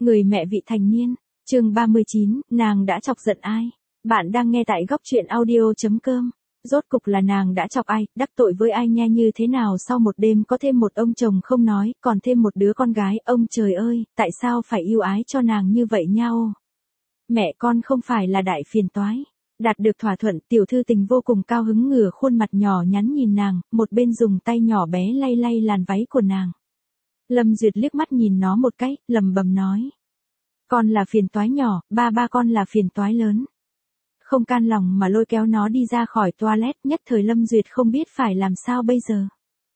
Người mẹ vị thành niên, chương 39, nàng đã chọc giận ai? Bạn đang nghe tại góc truyện audio.com. Rốt cục là nàng đã chọc ai, đắc tội với ai nha, như thế nào sau một đêm có thêm một ông chồng không nói, còn thêm một đứa con gái, ông trời ơi, tại sao phải yêu ái cho nàng như vậy nhau? Mẹ con không phải là đại phiền toái. Đạt được thỏa thuận, tiểu thư tình vô cùng cao hứng ngửa khuôn mặt nhỏ nhắn nhìn nàng, một bên dùng tay nhỏ bé lay lay làn váy của nàng. Lâm Duyệt liếc mắt nhìn nó một cái, lầm bầm nói. Con là phiền toái nhỏ, ba con là phiền toái lớn. Không can lòng mà lôi kéo nó đi ra khỏi toilet, nhất thời Lâm Duyệt không biết phải làm sao bây giờ.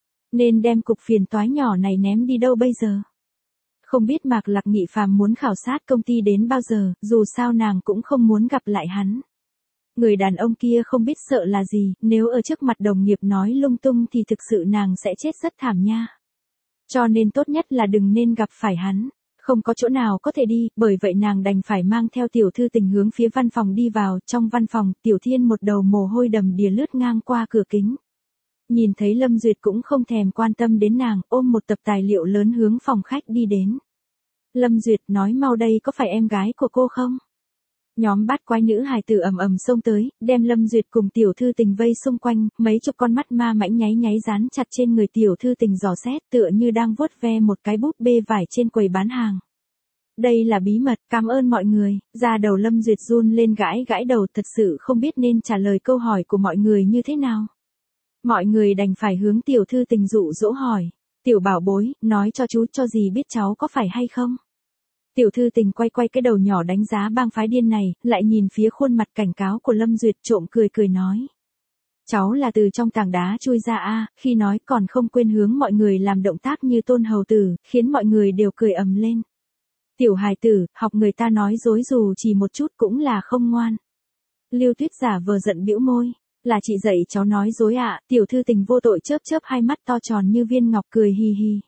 Nên đem cục phiền toái nhỏ này ném đi đâu bây giờ? Không biết Mạc Lạc Nghị Phàm muốn khảo sát công ty đến bao giờ, dù sao nàng cũng không muốn gặp lại hắn. Người đàn ông kia không biết sợ là gì, nếu ở trước mặt đồng nghiệp nói lung tung thì thực sự nàng sẽ chết rất thảm nha. Cho nên tốt nhất là đừng nên gặp phải hắn. Không có chỗ nào có thể đi, bởi vậy nàng đành phải mang theo tiểu thư tình hướng phía văn phòng đi vào. Trong văn phòng, Tiểu Thiên một đầu mồ hôi đầm đìa lướt ngang qua cửa kính. Nhìn thấy Lâm Duyệt cũng không thèm quan tâm đến nàng, ôm một tập tài liệu lớn hướng phòng khách đi đến. Lâm Duyệt nói, mau đây, có phải em gái của cô không? Nhóm bát quái nữ hài tử ầm ầm xông tới, đem Lâm Duyệt cùng tiểu thư tình vây xung quanh, mấy chục con mắt ma mãnh nháy nháy dán chặt trên người tiểu thư tình dò xét, tựa như đang vuốt ve một cái búp bê vải trên quầy bán hàng. Đây là bí mật, cảm ơn mọi người. Da đầu Lâm Duyệt run lên, gãi gãi đầu, thật sự không biết nên trả lời câu hỏi của mọi người như thế nào. Mọi người đành phải hướng tiểu thư tình dụ dỗ hỏi. Tiểu bảo bối, nói cho chú cho gì biết cháu có phải hay không? Tiểu thư tình quay quay cái đầu nhỏ đánh giá bang phái điên này, lại nhìn phía khuôn mặt cảnh cáo của Lâm Duyệt, trộm cười cười nói. Cháu là từ trong tảng đá chui ra a, khi nói còn không quên hướng mọi người làm động tác như tôn hầu tử, khiến mọi người đều cười ầm lên. Tiểu hài tử, học người ta nói dối dù chỉ một chút cũng là không ngoan. Lưu Tuyết giả vờ giận bĩu môi. Là chị dạy cháu nói dối ạ. Tiểu thư tình vô tội chớp chớp hai mắt to tròn như viên ngọc, cười hì hì.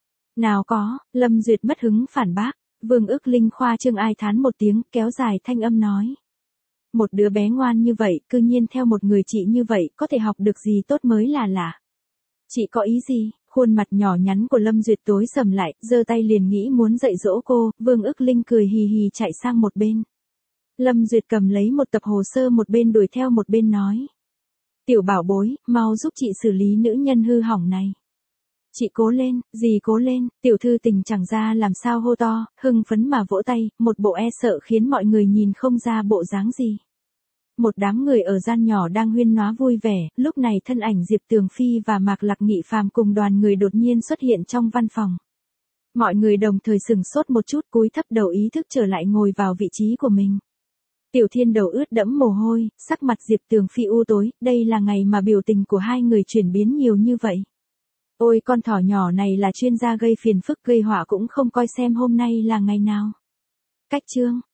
Nào có, Lâm Duyệt mất hứng phản bác. Vương Ước Linh khoa trương ai thán một tiếng, kéo dài thanh âm nói. Một đứa bé ngoan như vậy, cư nhiên theo một người chị như vậy, có thể học được gì tốt mới là lạ. Chị có ý gì? Khuôn mặt nhỏ nhắn của Lâm Duyệt tối sầm lại, giơ tay liền nghĩ muốn dạy dỗ cô. Vương Ước Linh cười hì hì chạy sang một bên. Lâm Duyệt cầm lấy một tập hồ sơ, một bên đuổi theo một bên nói. Tiểu bảo bối, mau giúp chị xử lý nữ nhân hư hỏng này. Chị cố lên, dì cố lên. Tiểu thư tình chẳng ra làm sao hô to, hưng phấn mà vỗ tay, một bộ e sợ khiến mọi người nhìn không ra bộ dáng gì. Một đám người ở gian nhỏ đang huyên náo vui vẻ, lúc này thân ảnh Diệp Tường Phi và Mạc Lạc Nghị Phàm cùng đoàn người đột nhiên xuất hiện trong văn phòng. Mọi người đồng thời sửng sốt một chút, cúi thấp đầu ý thức trở lại ngồi vào vị trí của mình. Tiểu Thiên đầu ướt đẫm mồ hôi, sắc mặt Diệp Tường Phi u tối, đây là ngày mà biểu tình của hai người chuyển biến nhiều như vậy. Ôi con thỏ nhỏ này là chuyên gia gây phiền phức gây họa cũng không coi xem hôm nay là ngày nào. Cách chương.